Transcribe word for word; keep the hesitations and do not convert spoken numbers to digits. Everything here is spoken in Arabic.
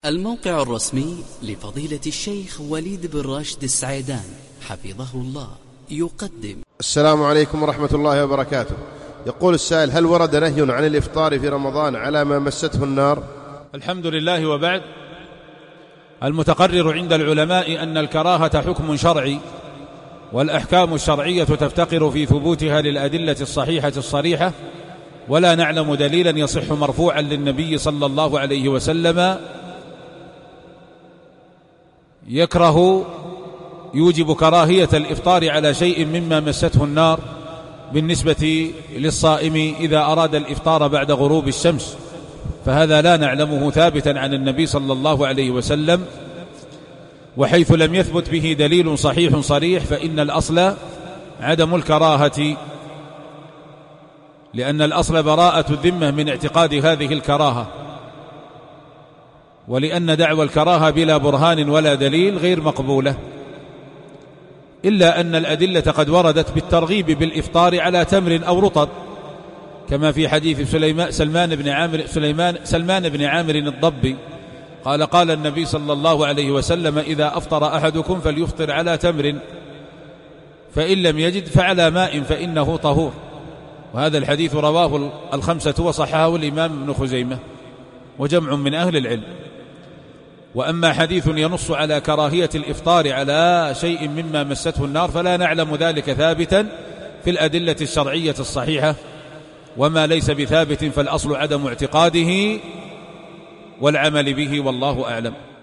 الموقع الرسمي لفضيلة الشيخ وليد بن راشد السعيدان حفظه الله يقدم. السلام عليكم ورحمة الله وبركاته. يقول السائل: هل ورد نهي عن الإفطار في رمضان على ما مسته النار؟ الحمد لله. وبعد، المتقرر عند العلماء أن الكراهة حكم شرعي، والأحكام الشرعية تفتقر في ثبوتها للأدلة الصحيحة الصريحة، ولا نعلم دليلا يصح مرفوعا للنبي صلى الله عليه وسلم يكره يوجب كراهية الإفطار على شيء مما مسته النار بالنسبة للصائم إذا أراد الإفطار بعد غروب الشمس، فهذا لا نعلمه ثابتا عن النبي صلى الله عليه وسلم. وحيث لم يثبت به دليل صحيح صريح فإن الأصل عدم الكراهة، لأن الأصل براءة الذمة من اعتقاد هذه الكراهة، ولأن دعوى الكراهة بلا برهان ولا دليل غير مقبولة، إلا أن الأدلة قد وردت بالترغيب بالإفطار على تمر أو رطب، كما في حديث سليمان سلمان بن عامر سليمان سلمان بن عامر الضبي قال: قال النبي صلى الله عليه وسلم: إذا أفطر أحدكم فليفطر على تمر، فإن لم يجد فعلى ماء فإنه طهور. وهذا الحديث رواه الخمسة وصححه الإمام ابن خزيمة وجمع من أهل العلم. وأما حديث ينص على كراهية الإفطار على شيء مما مسته النار فلا نعلم ذلك ثابتا في الأدلة الشرعية الصحيحة، وما ليس بثابت فالأصل عدم اعتقاده والعمل به، والله أعلم.